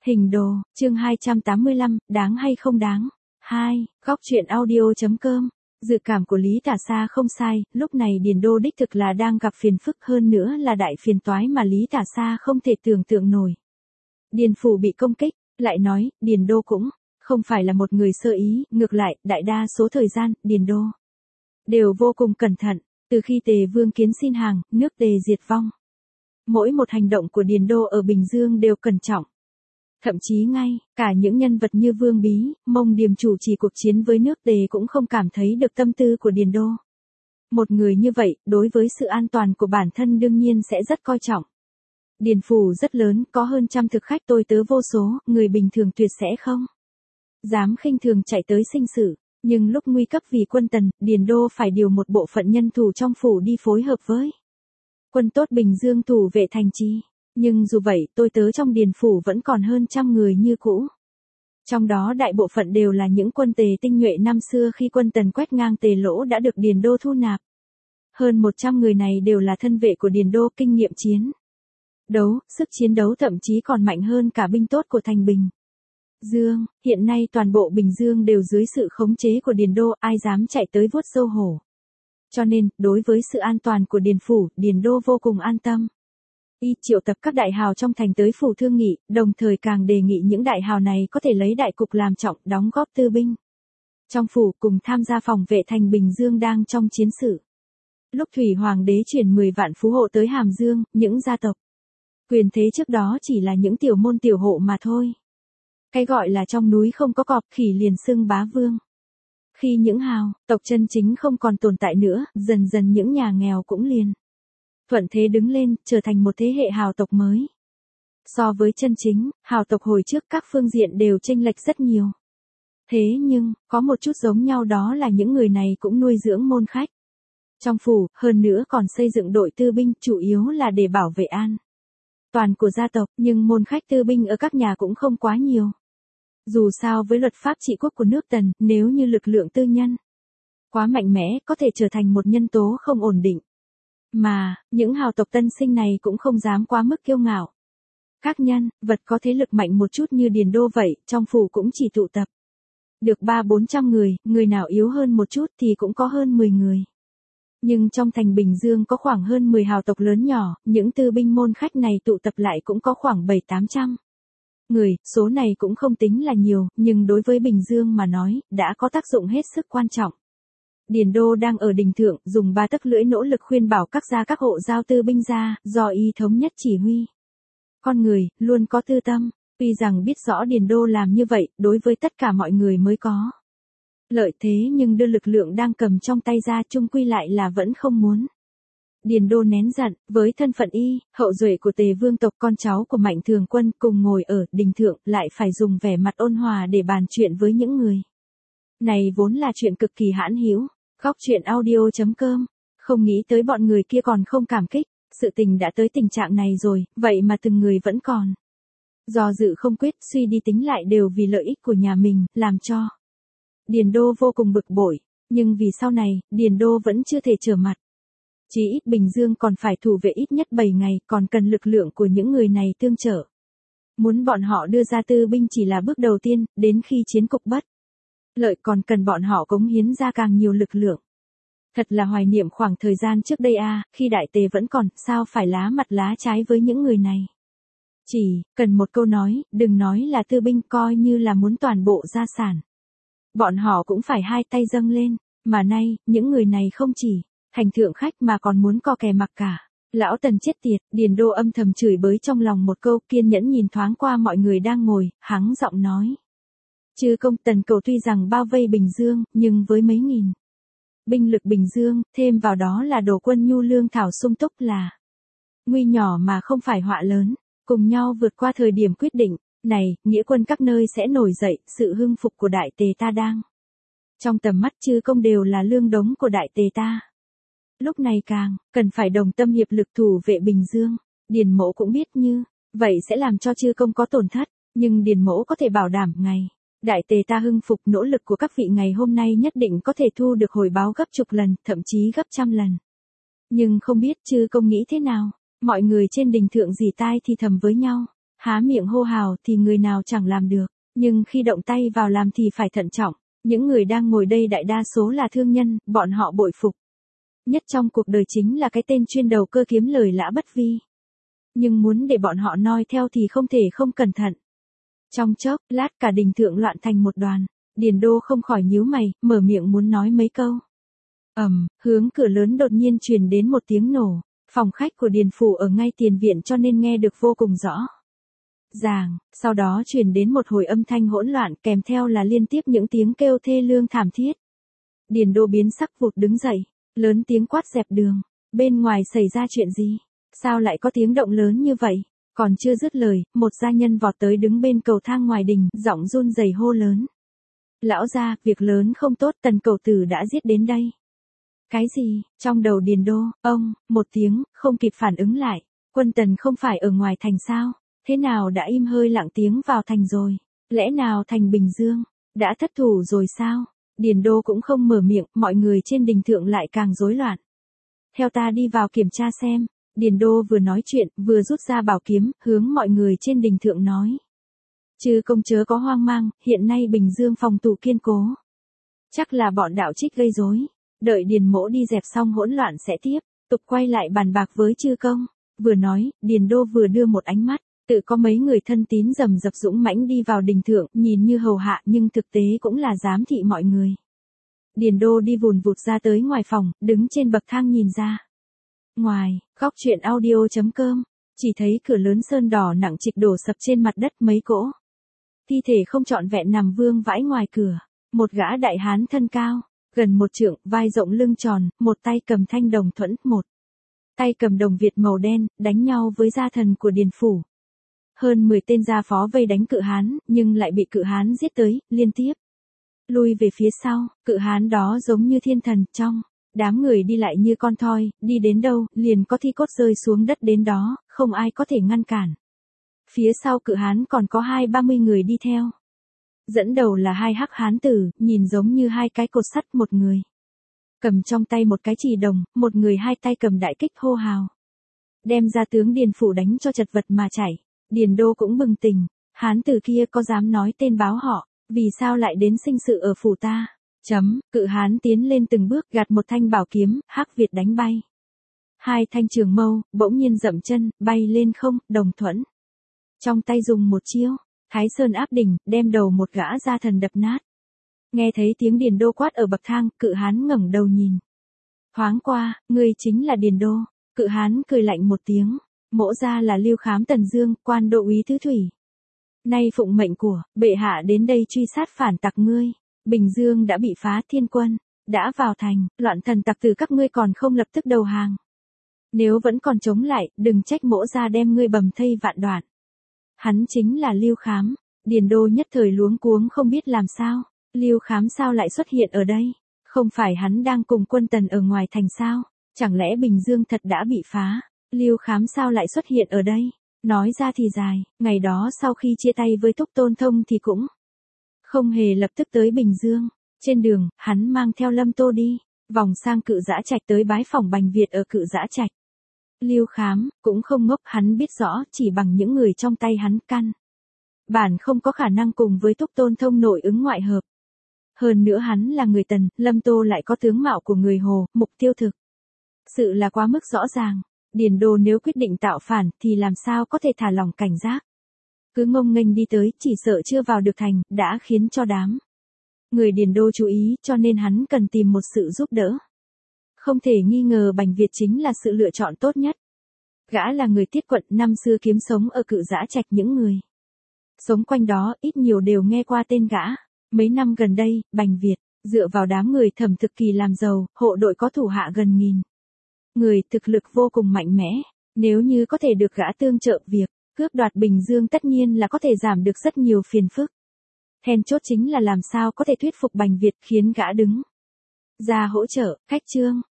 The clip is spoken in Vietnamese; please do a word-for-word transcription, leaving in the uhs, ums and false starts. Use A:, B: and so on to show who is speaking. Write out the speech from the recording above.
A: Hình đồ, chương hai trăm tám mươi lăm, đáng hay không đáng? hai, góc truyện audio.com. Dự cảm của Lý Tả Xa không sai, lúc này Điền Đô đích thực là đang gặp phiền phức, hơn nữa là đại phiền toái mà Lý Tả Xa không thể tưởng tượng nổi. Điền Phủ bị công kích, lại nói, Điền Đô cũng không phải là một người sơ ý, ngược lại, đại đa số thời gian, Điền Đô đều vô cùng cẩn thận, từ khi Tề Vương kiến xin hàng, nước Tề diệt vong. Mỗi một hành động của Điền Đô ở Bình Dương đều cẩn trọng. Thậm chí ngay, cả những nhân vật như Vương Bí, Mông Điềm chủ trì cuộc chiến với nước Tề cũng không cảm thấy được tâm tư của Điền Đô. Một người như vậy, đối với sự an toàn của bản thân đương nhiên sẽ rất coi trọng. Điền Phủ rất lớn, có hơn trăm thực khách tôi tớ vô số, người bình thường tuyệt sẽ không dám khinh thường chạy tới sinh sự. Nhưng lúc nguy cấp vì quân Tần, Điền Đô phải điều một bộ phận nhân thủ trong phủ đi phối hợp với quân tốt Bình Dương thủ vệ thành trì. Nhưng dù vậy, tôi tớ trong Điền Phủ vẫn còn hơn trăm người như cũ. Trong đó đại bộ phận đều là những quân Tề tinh nhuệ năm xưa khi quân Tần quét ngang Tề Lỗ đã được Điền Đô thu nạp. Hơn một trăm người này đều là thân vệ của Điền Đô, kinh nghiệm chiến đấu, sức chiến đấu thậm chí còn mạnh hơn cả binh tốt của thành Bình Dương. Hiện nay toàn bộ Bình Dương đều dưới sự khống chế của Điền Đô, ai dám chạy tới vuốt râu hổ. Cho nên, đối với sự an toàn của Điền Phủ, Điền Đô vô cùng an tâm. Y triệu tập các đại hào trong thành tới phủ thương nghị, đồng thời càng đề nghị những đại hào này có thể lấy đại cục làm trọng, đóng góp tư binh trong phủ, cùng tham gia phòng vệ thành Bình Dương đang trong chiến sự. Lúc Thủy Hoàng đế chuyển mười vạn phú hộ tới Hàm Dương, những gia tộc quyền thế trước đó chỉ là những tiểu môn tiểu hộ mà thôi. Cái gọi là trong núi không có cọp, khỉ liền xưng bá vương. Khi những hào tộc chân chính không còn tồn tại nữa, dần dần những nhà nghèo cũng liền thuận thế đứng lên, trở thành một thế hệ hào tộc mới. So với chân chính hào tộc hồi trước, các phương diện đều chênh lệch rất nhiều. Thế nhưng, có một chút giống nhau, đó là những người này cũng nuôi dưỡng môn khách trong phủ, hơn nữa còn xây dựng đội tư binh, chủ yếu là để bảo vệ an toàn của gia tộc, nhưng môn khách tư binh ở các nhà cũng không quá nhiều. Dù sao với luật pháp trị quốc của nước Tần, nếu như lực lượng tư nhân quá mạnh mẽ, có thể trở thành một nhân tố không ổn định. Mà, những hào tộc tân sinh này cũng không dám quá mức kiêu ngạo. Các nhân vật có thế lực mạnh một chút như Điền Đô vậy, trong phủ cũng chỉ tụ tập được ba bốn trăm người, người nào yếu hơn một chút thì cũng có hơn mười người. Nhưng trong thành Bình Dương có khoảng hơn mười hào tộc lớn nhỏ, những tư binh môn khách này tụ tập lại cũng có khoảng bảy tám trăm người, số này cũng không tính là nhiều, nhưng đối với Bình Dương mà nói, đã có tác dụng hết sức quan trọng. Điền Đô đang ở đình thượng, dùng ba tấc lưỡi nỗ lực khuyên bảo các gia các hộ giao tư binh ra, do y thống nhất chỉ huy. Con người, luôn có tư tâm, tuy rằng biết rõ Điền Đô làm như vậy, đối với tất cả mọi người mới có lợi thế, nhưng đưa lực lượng đang cầm trong tay ra chung quy lại là vẫn không muốn. Điền Đô nén giận, với thân phận y, hậu duệ của Tề Vương tộc, con cháu của Mạnh Thường Quân, cùng ngồi ở đình thượng, lại phải dùng vẻ mặt ôn hòa để bàn chuyện với những người này, vốn là chuyện cực kỳ hãn hữu. Góc truyện audio.com. Không nghĩ tới bọn người kia còn không cảm kích, sự tình đã tới tình trạng này rồi, vậy mà từng người vẫn còn do dự không quyết, suy đi tính lại đều vì lợi ích của nhà mình, làm cho Điền Đô vô cùng bực bội. Nhưng vì sau này, Điền Đô vẫn chưa thể trở mặt. Chí ít Bình Dương còn phải thủ vệ ít nhất bảy ngày, còn cần lực lượng của những người này tương trợ. Muốn bọn họ đưa ra tư binh chỉ là bước đầu tiên, đến khi chiến cục bất lợi còn cần bọn họ cống hiến ra càng nhiều lực lượng. Thật là hoài niệm khoảng thời gian trước đây a, à, khi Đại Tề vẫn còn, sao phải lá mặt lá trái với những người này. Chỉ cần một câu nói, đừng nói là tư binh, coi như là muốn toàn bộ gia sản, bọn họ cũng phải hai tay dâng lên. Mà nay, những người này không chỉ thành thượng khách mà còn muốn co kè mặc cả. Lão Tần chết tiệt, Điền Đô âm thầm chửi bới trong lòng một câu, kiên nhẫn nhìn thoáng qua mọi người đang ngồi, hắng giọng nói. Chư công, Tần cầu tuy rằng bao vây Bình Dương, nhưng với mấy nghìn binh lực Bình Dương, thêm vào đó là đồ quân nhu lương thảo sung túc, là nguy nhỏ mà không phải họa lớn, cùng nhau vượt qua thời điểm quyết định này, nghĩa quân các nơi sẽ nổi dậy, sự hưng phục của Đại Tề ta đang trong tầm mắt chư công, đều là lương đống của Đại Tề ta. Lúc này càng cần phải đồng tâm hiệp lực thủ vệ Bình Dương. Điền Mỗ cũng biết như vậy sẽ làm cho chư công có tổn thất, nhưng Điền Mỗ có thể bảo đảm ngày Đại Tề ta hưng phục, nỗ lực của các vị ngày hôm nay nhất định có thể thu được hồi báo gấp chục lần, thậm chí gấp trăm lần. Nhưng không biết chư công nghĩ thế nào? Mọi người trên đình thượng rỉ tai thì thầm với nhau. Há miệng hô hào thì người nào chẳng làm được, nhưng khi động tay vào làm thì phải thận trọng. Những người đang ngồi đây đại đa số là thương nhân, bọn họ bội phục nhất trong cuộc đời chính là cái tên chuyên đầu cơ kiếm lời Lã Bất Vi. Nhưng muốn để bọn họ noi theo thì không thể không cẩn thận. Trong chốc lát cả đình thượng loạn thành một đoàn, Điền Đô không khỏi nhíu mày, mở miệng muốn nói mấy câu. Ầm, um, hướng cửa lớn đột nhiên truyền đến một tiếng nổ, phòng khách của Điền phủ ở ngay tiền viện cho nên nghe được vô cùng rõ ràng, sau đó truyền đến một hồi âm thanh hỗn loạn kèm theo là liên tiếp những tiếng kêu thê lương thảm thiết. Điền Đô biến sắc vụt đứng dậy, lớn tiếng quát dẹp đường, bên ngoài xảy ra chuyện gì? Sao lại có tiếng động lớn như vậy? Còn chưa dứt lời, một gia nhân vọt tới đứng bên cầu thang ngoài đình, giọng run rẩy hô lớn. Lão gia, việc lớn không tốt, Tần cầu tử đã giết đến đây. Cái gì? Trong đầu Điền Đô, ông, một tiếng, không kịp phản ứng lại, quân Tần không phải ở ngoài thành sao? Thế nào đã im hơi lặng tiếng vào thành rồi? Lẽ nào thành Bình Dương đã thất thủ rồi sao? Điền Đô cũng không mở miệng, mọi người trên đình thượng lại càng rối loạn. Theo ta đi vào kiểm tra xem. Điền Đô vừa nói chuyện, vừa rút ra bảo kiếm, hướng mọi người trên đình thượng nói. Chư công chớ có hoang mang, hiện nay Bình Dương phòng thủ kiên cố. Chắc là bọn đạo trích gây rối. Đợi Điền mỗ đi dẹp xong hỗn loạn sẽ tiếp, tục quay lại bàn bạc với chư công. Vừa nói, Điền Đô vừa đưa một ánh mắt, tự có mấy người thân tín rầm rập dũng mãnh đi vào đình thượng, nhìn như hầu hạ nhưng thực tế cũng là giám thị mọi người. Điền Đô đi vùn vụt ra tới ngoài phòng, đứng trên bậc thang nhìn ra. Ngoài, góc truyện audio chấm com, chỉ thấy cửa lớn sơn đỏ nặng trịch đổ sập trên mặt đất mấy cỗ. Thi thể không trọn vẹn nằm vương vãi ngoài cửa, một gã đại hán thân cao, gần một trượng, vai rộng lưng tròn, một tay cầm thanh đồng thuẫn, một tay cầm đồng Việt màu đen, đánh nhau với gia thần của Điền phủ. Hơn mười tên gia phó vây đánh cự hán, nhưng lại bị cự hán giết tới, liên tiếp lui về phía sau, cự hán đó giống như thiên thần, trong đám người đi lại như con thoi, đi đến đâu, liền có thi cốt rơi xuống đất đến đó, không ai có thể ngăn cản. Phía sau cự hán còn có hai ba mươi người đi theo. Dẫn đầu là hai hắc hán tử, nhìn giống như hai cái cột sắt, một người cầm trong tay một cái chì đồng, một người hai tay cầm đại kích hô hào. Đem ra tướng Điền phủ đánh cho chật vật mà chảy. Điền Đô cũng bừng tỉnh, hán tử kia có dám nói tên báo họ, vì sao lại đến sinh sự ở phủ ta? Chấm, cự hán tiến lên từng bước gạt một thanh bảo kiếm, hắc Việt đánh bay. Hai thanh trường mâu, bỗng nhiên dậm chân, bay lên không, đồng thuẫn. Trong tay dùng một chiêu, Thái Sơn áp đỉnh, đem đầu một gã gia thần đập nát. Nghe thấy tiếng Điền Đô quát ở bậc thang, cự hán ngẩng đầu nhìn. Thoáng qua, ngươi chính là Điền Đô. Cự hán cười lạnh một tiếng, mỗ ra là Lưu Khám Tần Dương, quan đô úy thứ thủy. Nay phụng mệnh của bệ hạ đến đây truy sát phản tặc ngươi. Bình Dương đã bị phá, thiên quân đã vào thành, loạn thần tặc tử các ngươi còn không lập tức đầu hàng. Nếu vẫn còn chống lại, đừng trách mỗ ra đem ngươi bầm thây vạn đoạn. Hắn chính là Lưu Khám. Điền Đô nhất thời luống cuống không biết làm sao. Lưu Khám sao lại xuất hiện ở đây? Không phải hắn đang cùng quân Tần ở ngoài thành sao? Chẳng lẽ Bình Dương thật đã bị phá? Lưu Khám sao lại xuất hiện ở đây? Nói ra thì dài, ngày đó sau khi chia tay với Thúc Tôn Thông thì cũng không hề lập tức tới Bình Dương. Trên đường, hắn mang theo Lâm Tô đi, vòng sang Cự Giã Trạch tới bái phỏng Bành Việt ở Cự Giã Trạch. Lưu Khám cũng không ngốc, hắn biết rõ chỉ bằng những người trong tay hắn căn bản không có khả năng cùng với Thúc Tôn Thông nội ứng ngoại hợp. Hơn nữa hắn là người Tần, Lâm Tô lại có tướng mạo của người Hồ, mục tiêu thực sự là quá mức rõ ràng. Điền Đô nếu quyết định tạo phản thì làm sao có thể thả lỏng cảnh giác. Cứ ngông nghênh đi tới, chỉ sợ chưa vào được thành, đã khiến cho đám người Điền Đô chú ý, cho nên hắn cần tìm một sự giúp đỡ. Không thể nghi ngờ Bành Việt chính là sự lựa chọn tốt nhất. Gã là người Tiết quận, năm xưa kiếm sống ở Cự Giã Trạch, những người sống quanh đó ít nhiều đều nghe qua tên gã. Mấy năm gần đây, Bành Việt dựa vào đám người Thẩm Thực Kỳ làm giàu, hộ đội có thủ hạ gần nghìn người, thực lực vô cùng mạnh mẽ. Nếu như có thể được gã tương trợ, việc cướp đoạt Bình Dương tất nhiên là có thể giảm được rất nhiều phiền phức. Then chốt chính là làm sao có thể thuyết phục Bành Việt khiến gã đứng ra hỗ trợ. Khách trương,